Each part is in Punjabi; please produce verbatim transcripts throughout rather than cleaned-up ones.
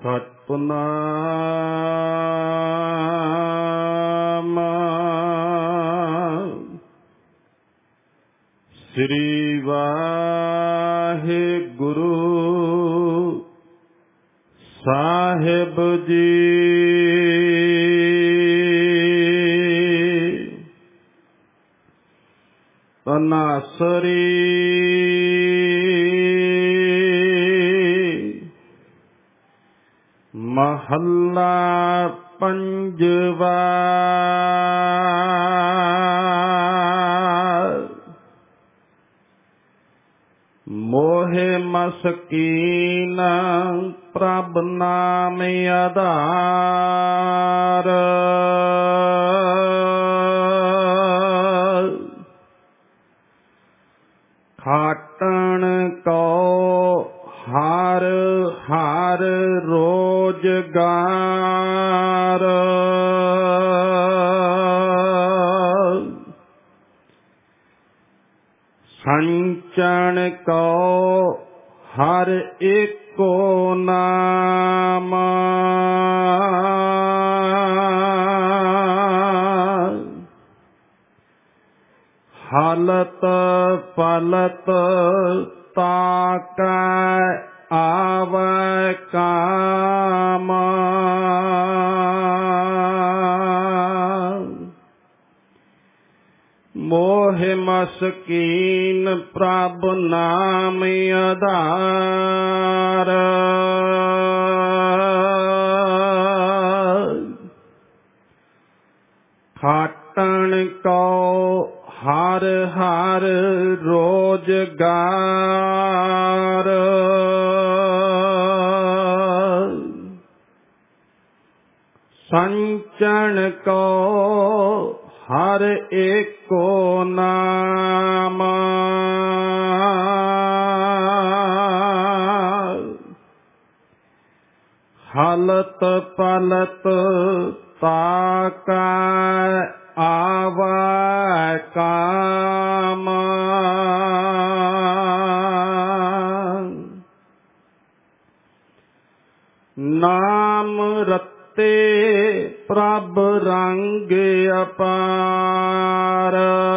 ਸਤਿਨਾਮ ਸ੍ਰੀ ਵਾਹਿਗੁਰੂ ਸਾਹਿਬ ਜੀ। ਤਨਾਸਰੀ ਮਹੱਲਾ ਪੰਜਵਾ। ਮੋਹਿ ਮਸਕੀਨ ਪ੍ਰਭ ਨਾਮ ਆਧਾਰ। ਖਾਟਣ ਕੋ ਹਰ ਹਰ ਰੋਜਗਾਰ। ਸੰਚਣ ਕੋ ਹਰ ਏਕੋ ਨਾਮ। ਹਲਤ ਪਲਤ ਤਾਕੈ ਆਵੈ ਕਾਮ। ਮੋਹਿ ਮਸਕੀਨ ਪ੍ਰਭ ਨਾਮ ਆਧਾਰ। ਖਾਟਣ ਕੋ ਹਰ ਹਰ ਰੋਜਗਾਰ। ਸੰਚਣ ਕੋ ਹਰ ਏਕੋ ਨਾਮ। ਹਲਤ ਪਲਤ ਤਾਕੈ ਆਵੈ ਕਾਮ। ਨਾਮ ਰਤੇ ਪ੍ਰਭ ਰੰਗ ਅਪਾਰ।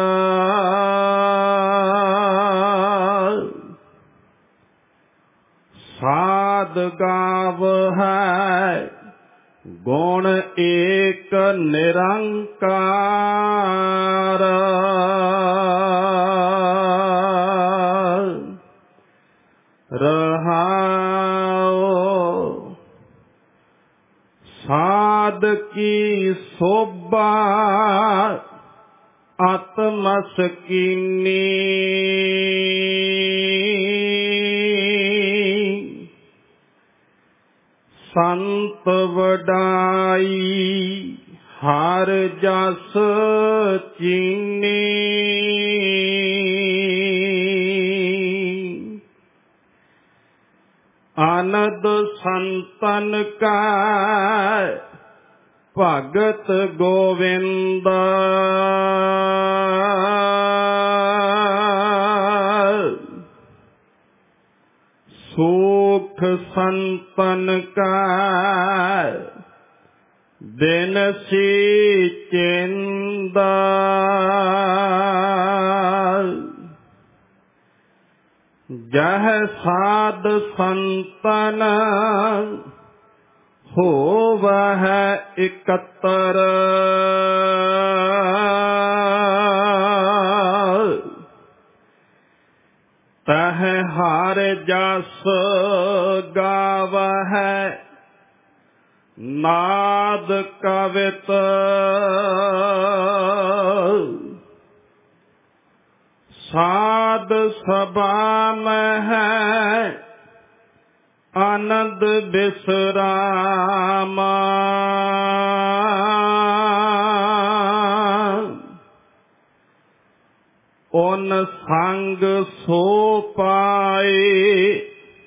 ਸਾਧ ਗਾਵਹਿ ਗੁਣ ਏਕ ਨਿਰੰਕਾਰ। ਰਹਾਉ ਸਾਧ ਕੀ ਸੋਭਾ ਆਤਮਸਕੀਨੀ। ਸੰਤ ਵਡਾਈ ਹਰ ਜਸ ਚੀਨੀ। ਆਨੰਦ ਸੰਤਨ ਕਾ ਭਗਤ ਗੋਵਿੰਦ। ਸੁਖ ਸੰਤਨ ਕਾ ਬਿਨਸੀ ਚਿੰਦ। ਜਹ ਸਾਧ ਸੰਤਨ ਹੋਵਹਿ ਇਕੱਤਰ। ਤਹ ਹਰ ਜਸ ਗਾਵਹਿ ਨਾਦ ਕਵਿਤ। ਸਾਧ ਸਭਾ ਮਹਿ ਆਨੰਦ ਬਿਸਰਾਮ। ਓਨ ਸੰਗ ਸੋ ਪਾਏ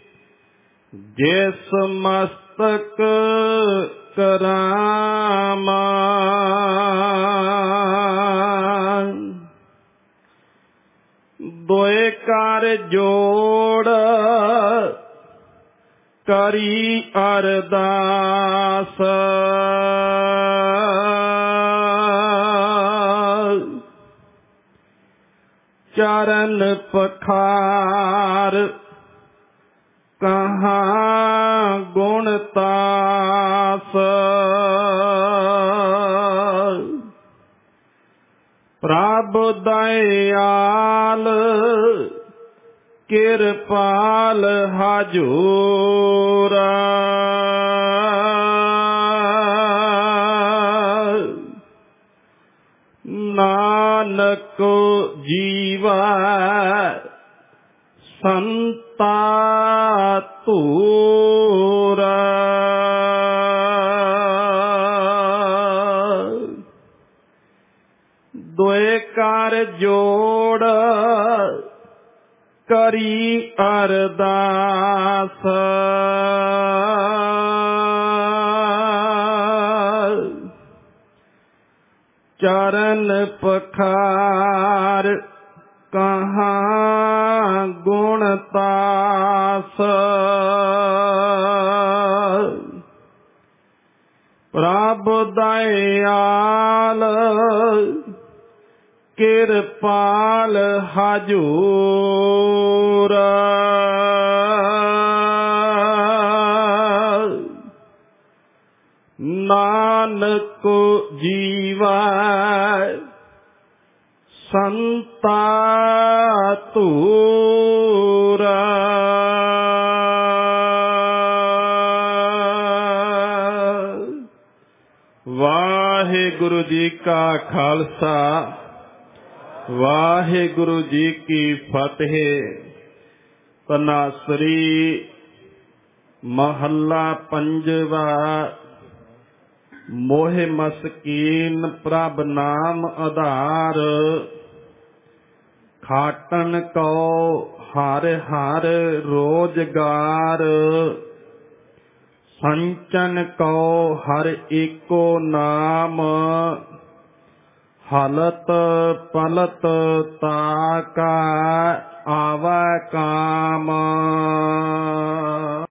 ਜਿਸ ਮਸਤਕ ਕਰਾਮ। ਦੋਏ ਕਰ ਜੋੜ ਕਰੀ ਅਰਦਾਸ ਚਰਨ ਪਖਾਰ ਕਹਾਂ ਗੁਣ ਤਾਸ ਪ੍ਰਭ ਦਇਆਲ ਕਿਰਪਾਲ ਹਜੂਰ ਨਾਨਕ ਜੀਵਾ ਸੰਤਾ ਧੂਰ ਦੁਇ ਕਰ ਜੋੜ ਕਰੀ ਅਰਦਾਸ ਚਰਨ ਪਖਾਰ ਕਹਾਂ ਗੁਣ ਤਾਸ ਪ੍ਰਭ ਦਇਆਲ ਕਿਰਪਾਲ ਹਜੂਰ ਨਾਨਕ ਜੀਵਾ ਸੰਤਾ ਧੂਰ ਵਾਹਿਗੁਰੂ ਜੀ ਕਾ ਖਾਲਸਾ ਵਾਹਿਗੁਰੂ ਜੀ ਕੀ ਫਤਿਹ। ਤਨਾਸਰੀ ਮਹੱਲਾ ਪੰਜਵਾ। ਮੋਹ ਮਸਕੀਨ ਪ੍ਰਭ ਨਾਮ ਆਧਾਰ ਖਾਟਣ ਕਉ ਹਰ ਹਰ ਰੋਜ਼ਗਾਰ ਸੰਚਨ ਕਉ ਹਰ ਏਕੋ ਨਾਮ ਹਲਤ ਪਲਤ ਤਾਕਾ ਆਵੈ ਕਾਮ।